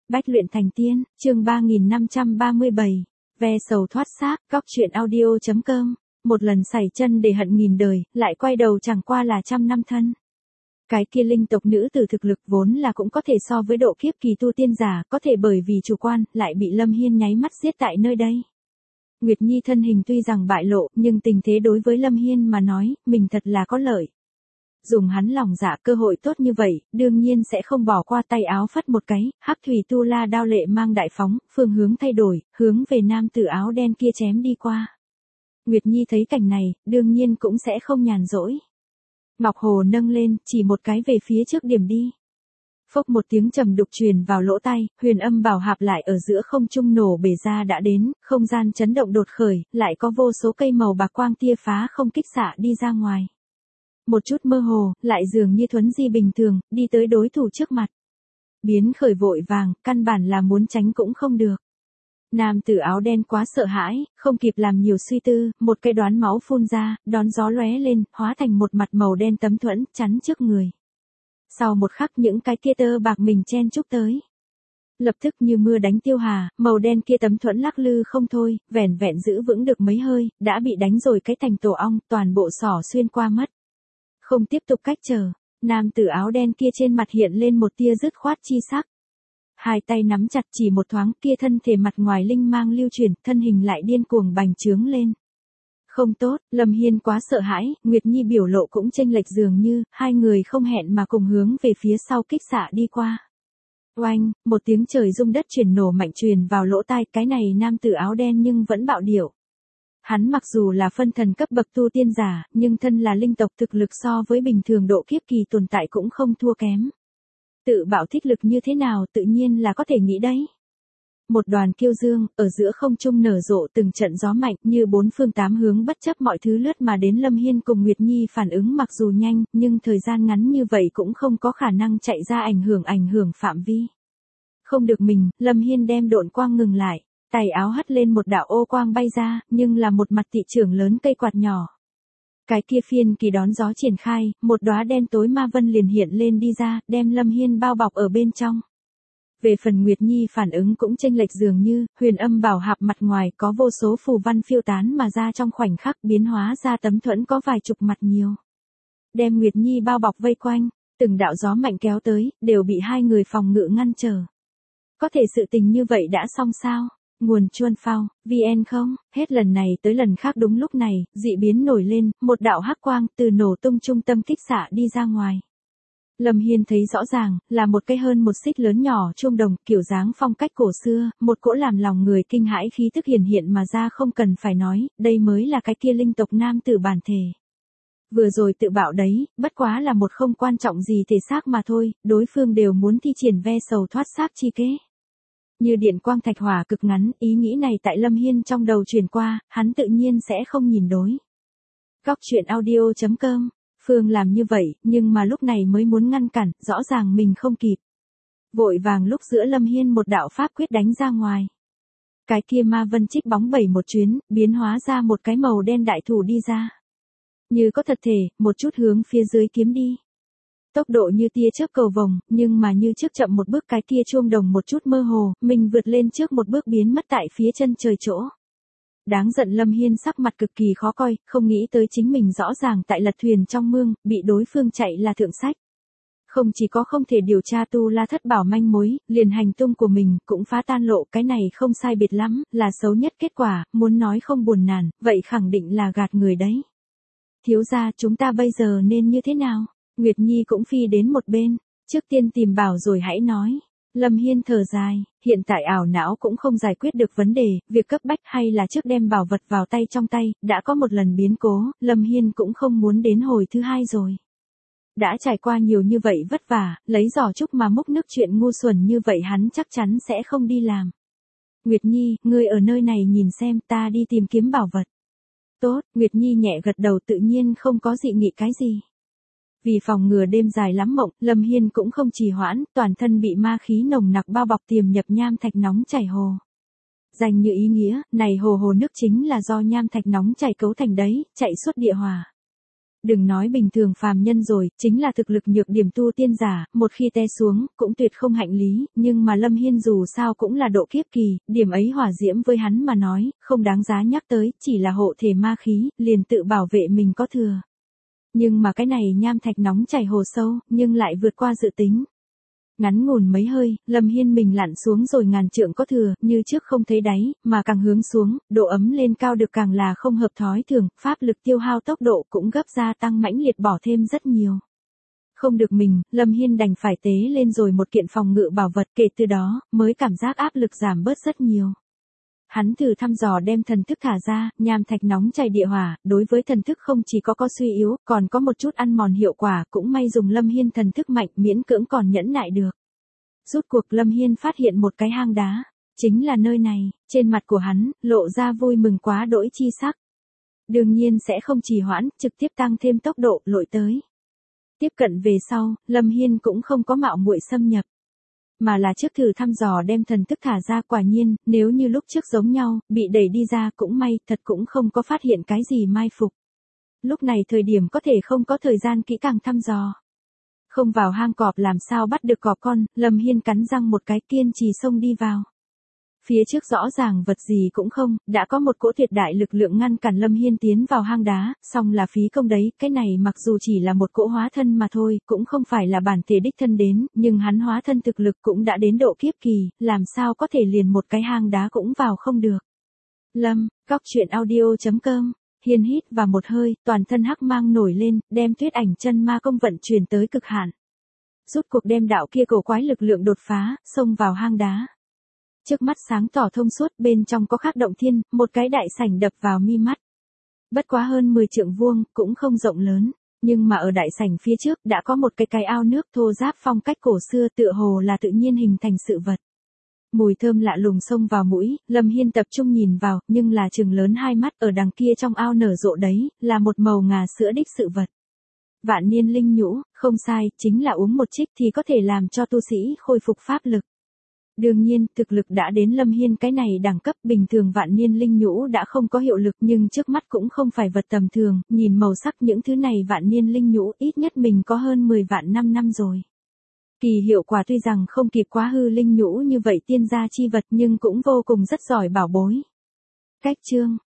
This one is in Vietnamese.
Bách luyện thành tiên, chương 3537, ve sầu thoát xác, góc truyện audio.com, một lần sảy chân để hận nghìn đời, lại quay đầu chẳng qua là trăm năm thân. Cái kia linh tộc nữ tử thực lực vốn là cũng có thể so với độ kiếp kỳ tu tiên giả, có thể bởi vì chủ quan, lại bị Lâm Hiên nháy mắt giết tại nơi đây. Nguyệt Nhi thân hình tuy rằng bại lộ, nhưng tình thế đối với Lâm Hiên mà nói, mình thật là có lợi. Dùng hắn lòng dạ cơ hội tốt như vậy, đương nhiên sẽ không bỏ qua, tay áo phất một cái, hắc thủy tu la đao lệ mang đại phóng, phương hướng thay đổi, hướng về nam tử áo đen kia chém đi qua. Nguyệt Nhi thấy cảnh này, đương nhiên cũng sẽ không nhàn rỗi. Ngọc Hồ nâng lên, chỉ một cái về phía trước điểm đi. Phốc một tiếng trầm đục truyền vào lỗ tai, huyền âm bảo hạp lại ở giữa không trung nổ bể ra đã đến, không gian chấn động đột khởi, lại có vô số cây màu bạc quang tia phá không kích xạ đi ra ngoài. Một chút mơ hồ, lại dường như thuấn di bình thường, đi tới đối thủ trước mặt. Biến khởi vội vàng, căn bản là muốn tránh cũng không được. Nam tử áo đen quá sợ hãi, không kịp làm nhiều suy tư, một cây đoán máu phun ra, đón gió lóe lên, hóa thành một mặt màu đen tấm thuẫn, chắn trước người. Sau một khắc những cái kia tơ bạc mình chen chúc tới. Lập tức như mưa đánh tiêu hà, màu đen kia tấm thuẫn lắc lư không thôi, vẻn vẹn giữ vững được mấy hơi, đã bị đánh rồi cái thành tổ ong, toàn bộ xỏ xuyên qua mất. Không tiếp tục cách chờ, nam tử áo đen kia trên mặt hiện lên một tia dứt khoát chi sắc. Hai tay nắm chặt, chỉ một thoáng kia thân thể mặt ngoài linh mang lưu chuyển, thân hình lại điên cuồng bành trướng lên. Không tốt, Lâm Hiên quá sợ hãi, Nguyệt Nhi biểu lộ cũng chênh lệch, dường như hai người không hẹn mà cùng hướng về phía sau kích xạ đi qua. Oanh, một tiếng trời rung đất chuyển nổ mạnh truyền vào lỗ tai, cái này nam tử áo đen nhưng vẫn bạo điệu. Hắn mặc dù là phân thần cấp bậc tu tiên giả, nhưng thân là linh tộc, thực lực so với bình thường độ kiếp kỳ tồn tại cũng không thua kém. Tự bảo thích lực như thế nào tự nhiên là có thể nghĩ đấy. Một đoàn kiêu dương, ở giữa không trung nở rộ từng trận gió mạnh, như bốn phương tám hướng bất chấp mọi thứ lướt mà đến. Lâm Hiên cùng Nguyệt Nhi phản ứng mặc dù nhanh, nhưng thời gian ngắn như vậy cũng không có khả năng chạy ra ảnh hưởng phạm vi. Không được mình, Lâm Hiên đem độn quang ngừng lại, tay áo hất lên một đạo ô quang bay ra, nhưng là một mặt thị trưởng lớn cây quạt nhỏ. Cái kia phiên kỳ đón gió triển khai, một đóa đen tối ma vân liền hiện lên đi ra, đem Lâm Hiên bao bọc ở bên trong. Về phần Nguyệt Nhi phản ứng cũng chênh lệch, dường như huyền âm bảo hạp mặt ngoài có vô số phù văn phiêu tán mà ra, trong khoảnh khắc biến hóa ra tấm thuẫn có vài chục mặt nhiều. Đem Nguyệt Nhi bao bọc vây quanh, từng đạo gió mạnh kéo tới, đều bị hai người phòng ngự ngăn trở. Có thể sự tình như vậy đã xong sao? Nguồn Chuan Phao, VN không, hết lần này tới lần khác đúng lúc này, dị biến nổi lên, một đạo hắc quang từ nổ tung trung tâm kích xạ đi ra ngoài. Lâm Hiên thấy rõ ràng, là một cái hơn một xích lớn nhỏ chuông đồng, kiểu dáng phong cách cổ xưa, một cỗ làm lòng người kinh hãi khí tức hiển hiện mà ra, không cần phải nói, đây mới là cái kia linh tộc nam tử bản thể. Vừa rồi tự bạo đấy, bất quá là một không quan trọng gì thể xác mà thôi, đối phương đều muốn thi triển ve sầu thoát xác chi kế. Như điện quang thạch hỏa cực ngắn, ý nghĩ này tại Lâm Hiên trong đầu truyền qua, hắn tự nhiên sẽ không nhìn đối. Góc truyện audio.com, Phương làm như vậy, nhưng mà lúc này mới muốn ngăn cản, rõ ràng mình không kịp. Vội vàng lúc giữa Lâm Hiên một đạo pháp quyết đánh ra ngoài. Cái kia ma vân trích bóng bẩy một chuyến, biến hóa ra một cái màu đen đại thủ đi ra. Như có thật thể, một chút hướng phía dưới kiếm đi. Tốc độ như tia chớp cầu vồng, nhưng mà như trước chậm một bước, cái kia chuông đồng một chút mơ hồ, mình vượt lên trước một bước biến mất tại phía chân trời chỗ. Đáng giận, Lâm Hiên sắc mặt cực kỳ khó coi, không nghĩ tới chính mình rõ ràng tại lật thuyền trong mương, bị đối phương chạy là thượng sách. Không chỉ có không thể điều tra tu la thất bảo manh mối, liền hành tung của mình cũng phá tan lộ, cái này không sai biệt lắm, là xấu nhất kết quả, muốn nói không buồn nản, vậy khẳng định là gạt người đấy. Thiếu gia, chúng ta bây giờ nên như thế nào? Nguyệt Nhi cũng phi đến một bên, trước tiên tìm bảo rồi hãy nói. Lâm Hiên thở dài, hiện tại ảo não cũng không giải quyết được vấn đề, việc cấp bách hay là trước đem bảo vật vào tay, trong tay, đã có một lần biến cố, Lâm Hiên cũng không muốn đến hồi thứ hai rồi. Đã trải qua nhiều như vậy vất vả, lấy giỏ trúc mà múc nước, chuyện ngu xuẩn như vậy hắn chắc chắn sẽ không đi làm. Nguyệt Nhi, ngươi ở nơi này nhìn xem, ta đi tìm kiếm bảo vật. Tốt, Nguyệt Nhi nhẹ gật đầu, tự nhiên không có dị nghị cái gì. Vì phòng ngừa đêm dài lắm mộng, Lâm Hiên cũng không trì hoãn, toàn thân bị ma khí nồng nặc bao bọc, tiềm nhập nham thạch nóng chảy hồ. Dành như ý nghĩa, này hồ nước chính là do nham thạch nóng chảy cấu thành đấy, chạy suốt địa hòa. Đừng nói bình thường phàm nhân rồi, chính là thực lực nhược điểm tu tiên giả, một khi té xuống, cũng tuyệt không hạnh lý, nhưng mà Lâm Hiên dù sao cũng là độ kiếp kỳ, điểm ấy hỏa diễm với hắn mà nói, không đáng giá nhắc tới, chỉ là hộ thể ma khí, liền tự bảo vệ mình có thừa. Nhưng mà cái này nham thạch nóng chảy hồ sâu, nhưng lại vượt qua dự tính. Ngắn ngủn mấy hơi, Lâm Hiên mình lặn xuống rồi ngàn trượng có thừa, như trước không thấy đáy, mà càng hướng xuống, độ ấm lên cao được càng là không hợp thói thường, pháp lực tiêu hao tốc độ cũng gấp gia tăng mãnh liệt bỏ thêm rất nhiều. Không được mình, Lâm Hiên đành phải tế lên rồi một kiện phòng ngự bảo vật, kể từ đó, mới cảm giác áp lực giảm bớt rất nhiều. Hắn thử thăm dò đem thần thức thả ra, nham thạch nóng chảy địa hỏa, đối với thần thức không chỉ có suy yếu, còn có một chút ăn mòn hiệu quả, cũng may dùng Lâm Hiên thần thức mạnh miễn cưỡng còn nhẫn nại được. Rút cuộc Lâm Hiên phát hiện một cái hang đá, chính là nơi này, trên mặt của hắn, lộ ra vui mừng quá đỗi chi sắc. Đương nhiên sẽ không trì hoãn, trực tiếp tăng thêm tốc độ, lội tới. Tiếp cận về sau, Lâm Hiên cũng không có mạo muội xâm nhập. Mà là trước thử thăm dò đem thần thức thả ra, quả nhiên, nếu như lúc trước giống nhau, bị đẩy đi ra cũng may, thật cũng không có phát hiện cái gì mai phục. Lúc này thời điểm có thể không có thời gian kỹ càng thăm dò. Không vào hang cọp làm sao bắt được cọp con, Lâm Hiên cắn răng một cái kiên trì xông đi vào. Phía trước rõ ràng vật gì cũng không, đã có một cỗ tuyệt đại lực lượng ngăn cản Lâm Hiên tiến vào hang đá, song là phí công đấy, cái này mặc dù chỉ là một cỗ hóa thân mà thôi, cũng không phải là bản thể đích thân đến, nhưng hắn hóa thân thực lực cũng đã đến độ kiếp kỳ, làm sao có thể liền một cái hang đá cũng vào không được. Góc truyện audio.com Hiên hít vào một hơi, toàn thân hắc mang nổi lên, đem Tuyết Ảnh chân ma công vận chuyển tới cực hạn. Rút cuộc đem đạo kia cổ quái lực lượng đột phá, xông vào hang đá. Trước mắt sáng tỏ thông suốt, bên trong có khắc động thiên, một cái đại sảnh đập vào mi mắt. Bất quá hơn 10 trượng vuông, cũng không rộng lớn, nhưng mà ở đại sảnh phía trước đã có một cái ao nước thô ráp phong cách cổ xưa, tựa hồ là tự nhiên hình thành sự vật. Mùi thơm lạ lùng xông vào mũi, Lâm Hiên tập trung nhìn vào, nhưng là trừng lớn hai mắt, ở đằng kia trong ao nở rộ đấy, là một màu ngà sữa đích sự vật. Vạn niên linh nhũ, không sai, chính là uống một trích thì có thể làm cho tu sĩ khôi phục pháp lực. Đương nhiên, thực lực đã đến Lâm Hiên cái này đẳng cấp, bình thường vạn niên linh nhũ đã không có hiệu lực, nhưng trước mắt cũng không phải vật tầm thường, nhìn màu sắc những thứ này vạn niên linh nhũ ít nhất mình có hơn 10 vạn năm rồi. Kỳ hiệu quả tuy rằng không kịp quá hư linh nhũ như vậy tiên gia chi vật, nhưng cũng vô cùng rất giỏi bảo bối. Cách chương